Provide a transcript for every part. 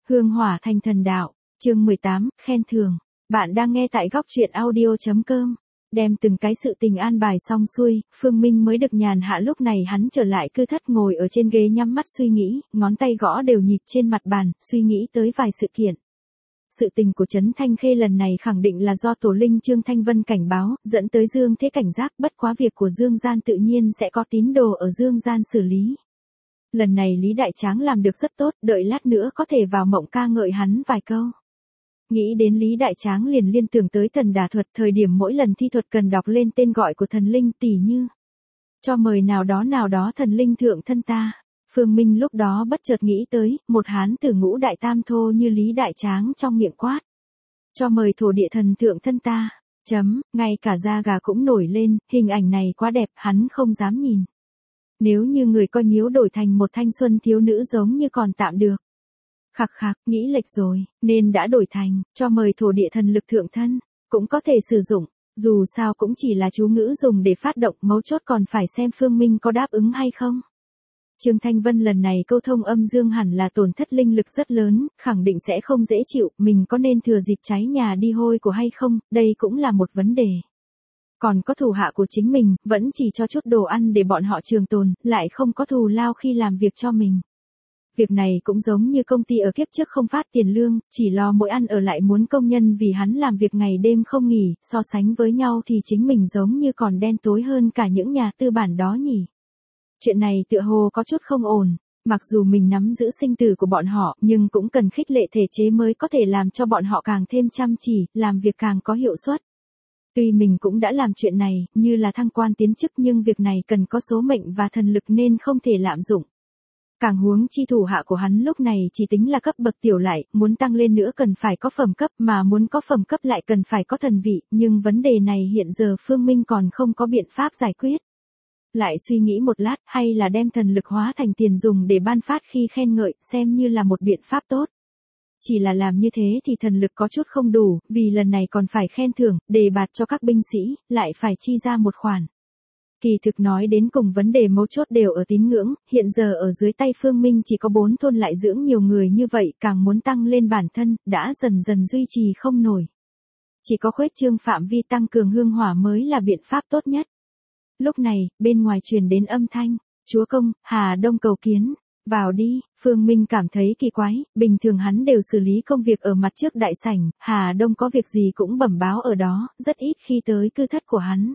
Hương hỏa thành thần đạo, chương 18, khen thưởng. Bạn đang nghe tại góc truyện audio.com. Đem từng cái sự tình an bài xong xuôi, Phương Minh mới được nhàn hạ. Lúc này hắn trở lại cư thất ngồi ở trên ghế nhắm mắt suy nghĩ, ngón tay gõ đều nhịp trên mặt bàn, suy nghĩ tới vài sự kiện. Sự tình của Trấn Thanh Khê lần này khẳng định là do tổ linh Trương Thanh Vân cảnh báo, dẫn tới Dương Thế cảnh giác, bất quá việc của Dương Gian tự nhiên sẽ có tín đồ ở Dương Gian xử lý. Lần này Lý Đại Tráng làm được rất tốt, đợi lát nữa có thể vào mộng ca ngợi hắn vài câu. Nghĩ đến Lý Đại Tráng liền liên tưởng tới thần đả thuật, thời điểm mỗi lần thi thuật cần đọc lên tên gọi của thần linh, tỉ như cho mời nào đó thần linh thượng thân ta. Phương Minh lúc đó bất chợt nghĩ tới, một hán tử ngũ đại tam thô như Lý Đại Tráng trong miệng quát. Cho mời thổ địa thần thượng thân ta. Ngay cả da gà cũng nổi lên, hình ảnh này quá đẹp, hắn không dám nhìn. Nếu như người coi miếu đổi thành một thanh xuân thiếu nữ giống như còn tạm được. Khặc khặc, nghĩ lệch rồi, nên đã đổi thành, cho mời thổ địa thần lực thượng thân, cũng có thể sử dụng, dù sao cũng chỉ là chú ngữ dùng để phát động, mấu chốt còn phải xem Phương Minh có đáp ứng hay không. Trương Thanh Vân lần này câu thông âm dương hẳn là tổn thất linh lực rất lớn, khẳng định sẽ không dễ chịu, mình có nên thừa dịp cháy nhà đi hôi của hay không, đây cũng là một vấn đề. Còn có thủ hạ của chính mình, vẫn chỉ cho chút đồ ăn để bọn họ trường tồn, lại không có thù lao khi làm việc cho mình. Việc này cũng giống như công ty ở kiếp trước không phát tiền lương, chỉ lo mỗi ăn ở lại muốn công nhân vì hắn làm việc ngày đêm không nghỉ, so sánh với nhau thì chính mình giống như còn đen tối hơn cả những nhà tư bản đó nhỉ. Chuyện này tựa hồ có chút không ổn, mặc dù mình nắm giữ sinh tử của bọn họ, nhưng cũng cần khích lệ thể chế mới có thể làm cho bọn họ càng thêm chăm chỉ, làm việc càng có hiệu suất. Tuy mình cũng đã làm chuyện này, như là thăng quan tiến chức, nhưng việc này cần có số mệnh và thần lực nên không thể lạm dụng. Càng huống chi thủ hạ của hắn lúc này chỉ tính là cấp bậc tiểu lại, muốn tăng lên nữa cần phải có phẩm cấp, mà muốn có phẩm cấp lại cần phải có thần vị, nhưng vấn đề này hiện giờ Phương Minh còn không có biện pháp giải quyết. Lại suy nghĩ một lát, hay là đem thần lực hóa thành tiền dùng để ban phát khi khen ngợi, xem như là một biện pháp tốt. Chỉ là làm như thế thì thần lực có chút không đủ, vì lần này còn phải khen thưởng, đề bạt cho các binh sĩ, lại phải chi ra một khoản. Kỳ thực nói đến cùng vấn đề mấu chốt đều ở tín ngưỡng, hiện giờ ở dưới tay Phương Minh chỉ có 4 thôn lại dưỡng nhiều người như vậy, càng muốn tăng lên bản thân, đã dần dần duy trì không nổi. Chỉ có khuếch trương phạm vi tăng cường hương hỏa mới là biện pháp tốt nhất. Lúc này, bên ngoài truyền đến âm thanh, chúa công, Hà Đông cầu kiến. Vào đi. Phương Minh cảm thấy kỳ quái, bình thường hắn đều xử lý công việc ở mặt trước đại sảnh, Hà Đông có việc gì cũng bẩm báo ở đó, rất ít khi tới cư thất của hắn.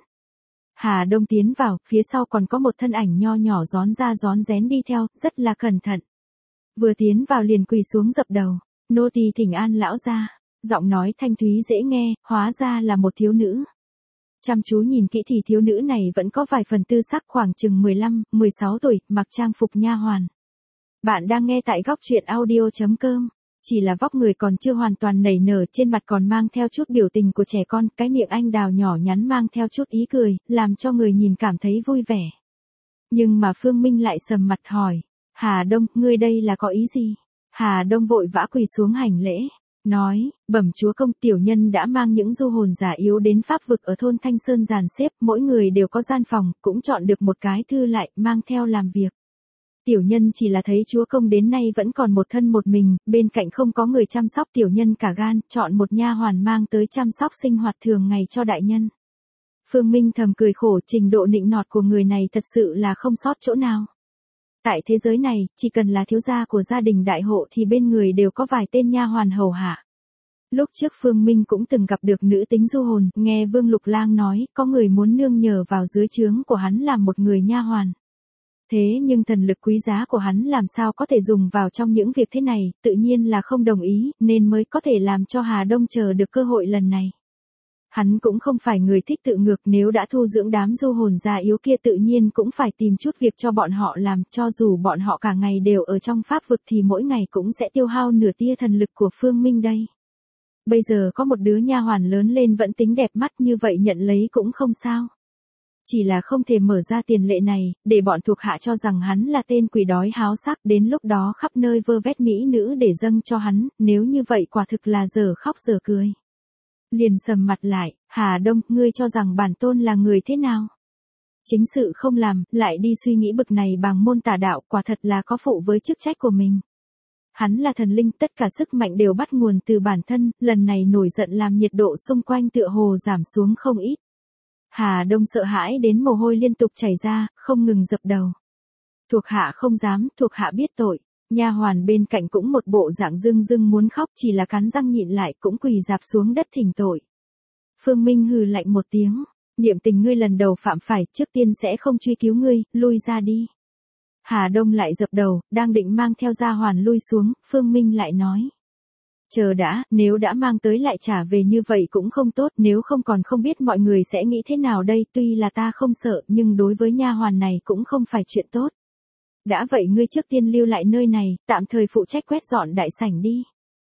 Hà Đông tiến vào, phía sau còn có một thân ảnh nho nhỏ rón ra rón rén đi theo, rất là cẩn thận. Vừa tiến vào liền quỳ xuống dập đầu, nô tỳ thỉnh an lão gia. Giọng nói thanh thúy dễ nghe, hóa ra là một thiếu nữ. Chăm chú nhìn kỹ thì thiếu nữ này vẫn có vài phần tư sắc, khoảng chừng 15, 16 tuổi, mặc trang phục nha hoàn. Bạn đang nghe tại góc truyện audio.com. Chỉ là vóc người còn chưa hoàn toàn nảy nở, trên mặt còn mang theo chút biểu tình của trẻ con, cái miệng anh đào nhỏ nhắn mang theo chút ý cười, làm cho người nhìn cảm thấy vui vẻ. Nhưng mà Phương Minh lại sầm mặt hỏi, Hà Đông, ngươi đây là có ý gì? Hà Đông vội vã quỳ xuống hành lễ, nói, bẩm chúa công, tiểu nhân đã mang những du hồn giả yếu đến pháp vực ở thôn Thanh Sơn dàn xếp, mỗi người đều có gian phòng, cũng chọn được một cái thư lại, mang theo làm việc. Tiểu nhân chỉ là thấy chúa công đến nay vẫn còn một thân một mình, bên cạnh không có người chăm sóc, tiểu nhân cả gan, chọn một nha hoàn mang tới chăm sóc sinh hoạt thường ngày cho đại nhân. Phương Minh thầm cười khổ, trình độ nịnh nọt của người này thật sự là không sót chỗ nào. Tại thế giới này, chỉ cần là thiếu gia của gia đình đại hộ thì bên người đều có vài tên nha hoàn hầu hạ. Lúc trước Phương Minh cũng từng gặp được nữ tính du hồn, nghe Vương Lục Lang nói, có người muốn nương nhờ vào dưới trướng của hắn làm một người nha hoàn. Thế nhưng thần lực quý giá của hắn làm sao có thể dùng vào trong những việc thế này, tự nhiên là không đồng ý, nên mới có thể làm cho Hà Đông chờ được cơ hội lần này. Hắn cũng không phải người thích tự ngược, nếu đã thu dưỡng đám du hồn già yếu kia tự nhiên cũng phải tìm chút việc cho bọn họ làm, cho dù bọn họ cả ngày đều ở trong pháp vực thì mỗi ngày cũng sẽ tiêu hao nửa tia thần lực của Phương Minh đây. Bây giờ có một đứa nha hoàn lớn lên vẫn tính đẹp mắt như vậy, nhận lấy cũng không sao. Chỉ là không thể mở ra tiền lệ này, để bọn thuộc hạ cho rằng hắn là tên quỷ đói háo sắc, đến lúc đó khắp nơi vơ vét mỹ nữ để dâng cho hắn, nếu như vậy quả thực là giờ khóc giờ cười. Liền sầm mặt lại, Hà Đông, ngươi cho rằng bản tôn là người thế nào? Chính sự không làm, lại đi suy nghĩ bực này bằng môn tà đạo, quả thật là có phụ với chức trách của mình. hắn là thần linh, tất cả sức mạnh đều bắt nguồn từ bản thân, lần này nổi giận làm nhiệt độ xung quanh tựa hồ giảm xuống không ít. Hà Đông sợ hãi đến mồ hôi liên tục chảy ra, không ngừng dập đầu. Thuộc hạ không dám, thuộc hạ biết tội. Nha hoàn bên cạnh cũng một bộ dạng rưng rưng muốn khóc, chỉ là cắn răng nhịn lại, cũng quỳ rạp xuống đất thỉnh tội. Phương Minh hừ lạnh một tiếng, niệm tình ngươi lần đầu phạm phải, trước tiên sẽ không truy cứu ngươi, lui ra đi. Hà Đông lại dập đầu, đang định mang theo gia hoàn lui xuống, Phương Minh lại nói. Chờ đã, nếu đã mang tới lại trả về như vậy cũng không tốt, nếu không còn không biết mọi người sẽ nghĩ thế nào đây, tuy là ta không sợ, nhưng đối với nha hoàn này cũng không phải chuyện tốt. Đã vậy ngươi trước tiên lưu lại nơi này, tạm thời phụ trách quét dọn đại sảnh đi.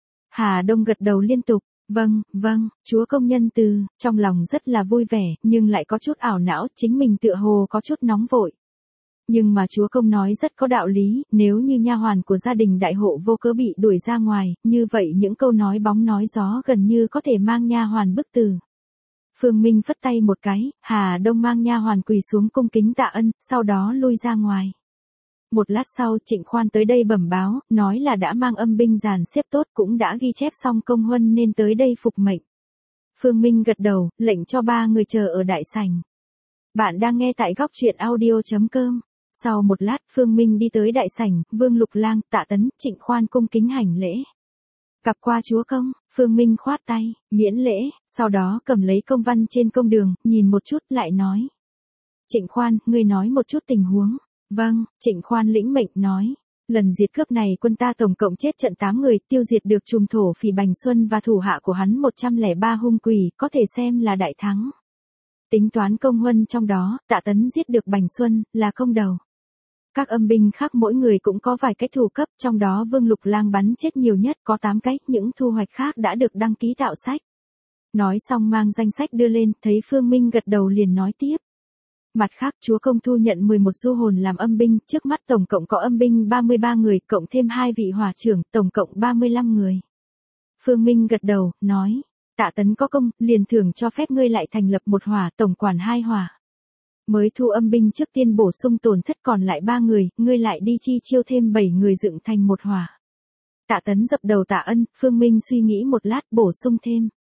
Hà Đông gật đầu liên tục, vâng, chúa công nhân từ, trong lòng rất là vui vẻ, nhưng lại có chút ảo não, chính mình tựa hồ có chút nóng vội. Nhưng mà chúa công nói rất có đạo lý, nếu như nha hoàn của gia đình đại hộ vô cớ bị đuổi ra ngoài, như vậy những câu nói bóng nói gió gần như có thể mang nha hoàn bức tử. Phương Minh phất tay một cái, Hà Đông mang nha hoàn quỳ xuống cung kính tạ ân, sau đó lui ra ngoài. Một lát sau Trịnh Khoan tới đây bẩm báo, nói là đã mang âm binh dàn xếp tốt, cũng đã ghi chép xong công huân nên tới đây phục mệnh. Phương Minh gật đầu, lệnh cho 3 người chờ ở đại sảnh. Bạn đang nghe tại góc truyện audio.com. Sau một lát Phương Minh đi tới đại sảnh, Vương Lục Lang, Tạ Tấn, Trịnh Khoan cung kính hành lễ. Gặp qua chúa công, Phương Minh khoát tay, miễn lễ, sau đó cầm lấy công văn trên công đường, nhìn một chút lại nói. Trịnh Khoan, ngươi nói một chút tình huống. Vâng, Trịnh Khoan lĩnh mệnh nói. Lần diệt cướp này quân ta tổng cộng chết trận 8 người, tiêu diệt được trùm thổ phỉ Bành Xuân và thủ hạ của hắn 103 hung quỷ, có thể xem là đại thắng. Tính toán công huân trong đó, Tạ Tấn giết được Bành Xuân, là công đầu. Các âm binh khác mỗi người cũng có vài cái thủ cấp, trong đó Vương Lục Lang bắn chết nhiều nhất có 8 cái, những thu hoạch khác đã được đăng ký tạo sách. Nói xong mang danh sách đưa lên, thấy Phương Minh gật đầu liền nói tiếp. Mặt khác chúa công thu nhận 11 du hồn làm âm binh, trước mắt tổng cộng có âm binh 33 người, cộng thêm 2 vị hỏa trưởng, tổng cộng 35 người. Phương Minh gật đầu, nói, Tạ Tấn có công, liền thưởng cho phép ngươi lại thành lập một hỏa, tổng quản 2 hỏa. Mới thu âm binh trước tiên bổ sung tổn thất còn lại 3 người, ngươi lại đi chi chiêu thêm 7 người dựng thành một hỏa. Tạ Tấn dập đầu tạ ân, Phương Minh suy nghĩ một lát bổ sung thêm.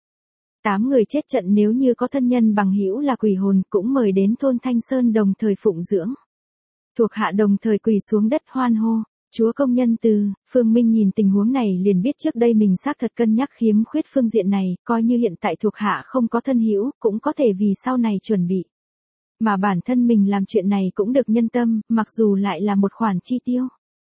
8 người chết trận nếu như có thân nhân bằng hữu là quỷ hồn cũng mời đến thôn Thanh Sơn đồng thời phụng dưỡng. Thuộc hạ đồng thời quỳ xuống đất hoan hô, chúa công nhân từ, Phương Minh nhìn tình huống này liền biết trước đây mình xác thật cân nhắc khiếm khuyết phương diện này, coi như hiện tại thuộc hạ không có thân hữu, cũng có thể vì sau này chuẩn bị. Mà bản thân mình làm chuyện này cũng được nhân tâm, mặc dù lại là một khoản chi tiêu.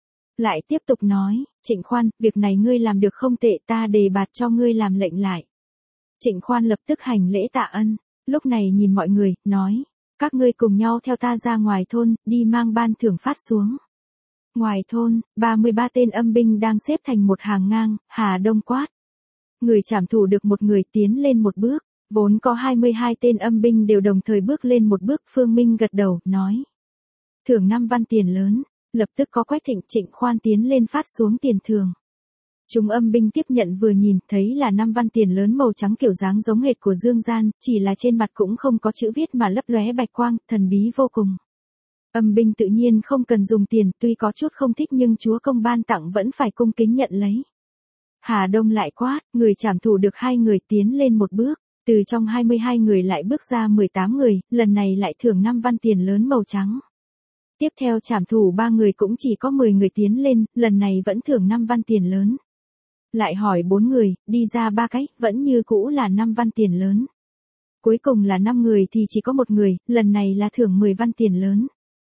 Lại tiếp tục nói, Trịnh Khoan, việc này ngươi làm được không tệ, ta đề bạt cho ngươi làm lệnh lại. Trịnh Khoan lập tức hành lễ tạ ân, lúc này nhìn mọi người, nói, các ngươi cùng nhau theo ta ra ngoài thôn, đi mang ban thưởng phát xuống. Ngoài thôn, 33 tên âm binh đang xếp thành một hàng ngang, Hà Đông quát. Người trảm thủ được một người tiến lên một bước, vốn có 22 tên âm binh đều đồng thời bước lên một bước, Phương Minh gật đầu, nói. Thưởng 5 văn tiền lớn, lập tức có Quách Thịnh Trịnh Khoan tiến lên phát xuống tiền thưởng. Chúng âm binh tiếp nhận vừa nhìn, thấy là 5 văn tiền lớn màu trắng kiểu dáng giống hệt của Dương Gian, chỉ là trên mặt cũng không có chữ viết mà lấp lóe bạch quang, thần bí vô cùng. Âm binh tự nhiên không cần dùng tiền, tuy có chút không thích nhưng chúa công ban tặng vẫn phải cung kính nhận lấy. Hà Đông lại quát, người trảm thủ được 2 người tiến lên một bước, từ trong 22 người lại bước ra 18 người, lần này lại thưởng 5 văn tiền lớn màu trắng. Tiếp theo trảm thủ 3 người cũng chỉ có 10 người tiến lên, lần này vẫn thưởng 5 văn tiền lớn. Lại hỏi 4 người, đi ra 3 cái, vẫn như cũ là 5 văn tiền lớn. Cuối cùng là 5 người thì chỉ có 1 người, lần này là thưởng 10 văn tiền lớn.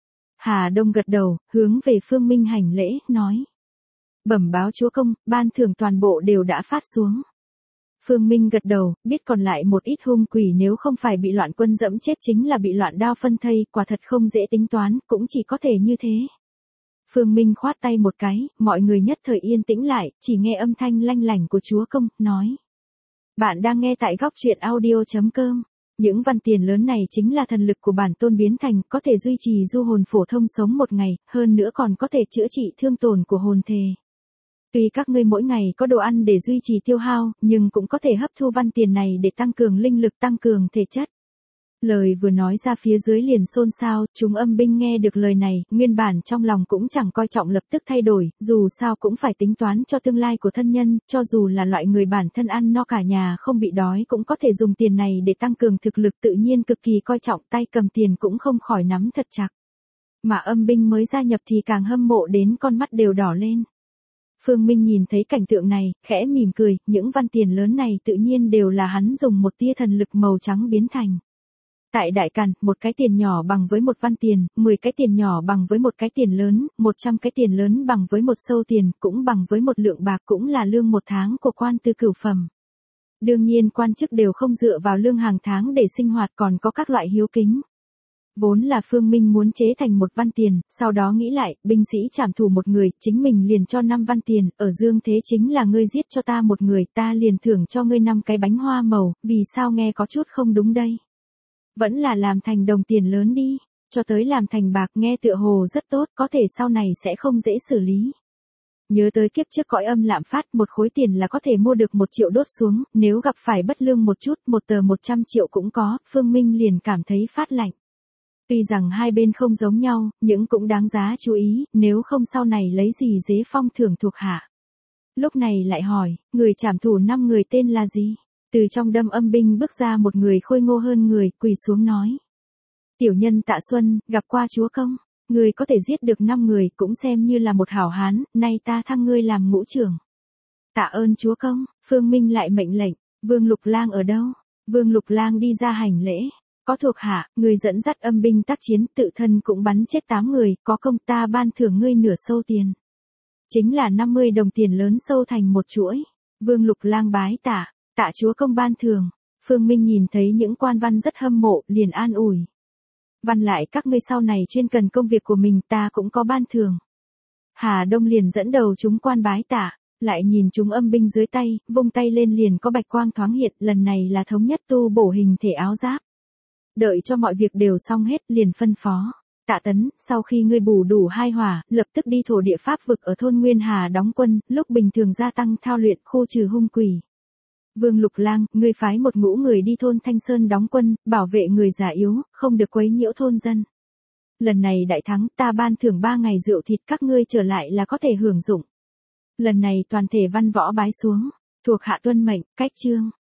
Hà Đông gật đầu, hướng về Phương Minh hành lễ, nói. Bẩm báo chúa công, ban thưởng toàn bộ đều đã phát xuống. Phương Minh gật đầu, biết còn lại một ít hung quỷ nếu không phải bị loạn quân dẫm chết chính là bị loạn đao phân thây, quả thật không dễ tính toán, cũng chỉ có thể như thế. Phương Minh khoát tay một cái, mọi người nhất thời yên tĩnh lại, chỉ nghe âm thanh lanh lảnh của chúa công, nói. Bạn đang nghe tại góc truyện audio.com. Những văn tiền lớn này chính là thần lực của bản tôn biến thành, có thể duy trì du hồn phổ thông sống một ngày, hơn nữa còn có thể chữa trị thương tổn của hồn thể. Tuy các ngươi mỗi ngày có đồ ăn để duy trì tiêu hao, nhưng cũng có thể hấp thu văn tiền này để tăng cường linh lực, tăng cường thể chất. Lời vừa nói ra phía dưới liền xôn xao, chúng âm binh nghe được lời này, nguyên bản trong lòng cũng chẳng coi trọng lập tức thay đổi, dù sao cũng phải tính toán cho tương lai của thân nhân, cho dù là loại người bản thân ăn no cả nhà không bị đói cũng có thể dùng tiền này để tăng cường thực lực, tự nhiên cực kỳ coi trọng, tay cầm tiền cũng không khỏi nắm thật chặt. Mà âm binh mới gia nhập thì càng hâm mộ đến con mắt đều đỏ lên. Phương Minh nhìn thấy cảnh tượng này, khẽ mỉm cười, những văn tiền lớn này tự nhiên đều là hắn dùng một tia thần lực màu trắng biến thành. Tại Đại Càn, một cái tiền nhỏ bằng với một văn tiền, 10 cái tiền nhỏ bằng với một cái tiền lớn, 100 cái tiền lớn bằng với một sâu tiền, cũng bằng với một lượng bạc, cũng là lương một tháng của quan tư cửu phẩm. Đương nhiên quan chức đều không dựa vào lương hàng tháng để sinh hoạt, còn có các loại hiếu kính. Vốn là Phương Minh muốn chế thành một văn tiền, sau đó nghĩ lại, binh sĩ trảm thủ một người, chính mình liền cho 5 văn tiền, ở dương thế chính là ngươi giết cho ta một người, ta liền thưởng cho ngươi 5 cái bánh hoa màu, vì sao nghe có chút không đúng đây? Vẫn là làm thành đồng tiền lớn đi, cho tới làm thành bạc nghe tựa hồ rất tốt, có thể sau này sẽ không dễ xử lý. Nhớ tới kiếp trước cõi âm lạm phát, một khối tiền là có thể mua được 1 triệu đốt xuống, nếu gặp phải bất lương một chút, một tờ 100 triệu cũng có, Phương Minh liền cảm thấy phát lạnh. Tuy rằng hai bên không giống nhau, nhưng cũng đáng giá chú ý, nếu không sau này lấy gì dế phong thưởng thuộc hạ. Lúc này lại hỏi, người trảm thủ 5 người tên là gì? Từ trong đâm âm binh bước ra một người khôi ngô hơn người, quỳ xuống nói. Tiểu nhân Tạ Xuân, gặp qua chúa công, người có thể giết được 5 người cũng xem như là một hảo hán, nay ta thăng ngươi làm ngũ trưởng. Tạ ơn chúa công, Phương Minh lại mệnh lệnh, Vương Lục Lang ở đâu? Vương Lục Lang đi ra hành lễ. Có thuộc hạ, người dẫn dắt âm binh tác chiến, tự thân cũng bắn chết 8 người, có công ta ban thưởng ngươi nửa sâu tiền. Chính là 50 đồng tiền lớn sâu thành một chuỗi. Vương Lục Lang bái tạ, tạ chúa công ban thưởng. Phương Minh nhìn thấy những quan văn rất hâm mộ, liền an ủi. Văn lại các ngươi sau này chuyên cần công việc của mình, ta cũng có ban thưởng. Hà Đông liền dẫn đầu chúng quan bái tạ, lại nhìn chúng âm binh dưới tay, vung tay lên liền có bạch quang thoáng hiện, lần này là thống nhất tu bổ hình thể áo giáp. Đợi cho mọi việc đều xong hết, liền phân phó. Tạ Tấn, sau khi ngươi bù đủ 2 hỏa, lập tức đi thổ địa pháp vực ở thôn Nguyên Hà đóng quân, lúc bình thường gia tăng thao luyện, khu trừ hung quỷ. Vương Lục Lang, ngươi phái một ngũ người đi thôn Thanh Sơn đóng quân, bảo vệ người già yếu, không được quấy nhiễu thôn dân. Lần này đại thắng, ta ban thưởng 3 ngày rượu thịt, các ngươi trở lại là có thể hưởng dụng. Lần này toàn thể văn võ bái xuống, thuộc hạ tuân mệnh, cách chương.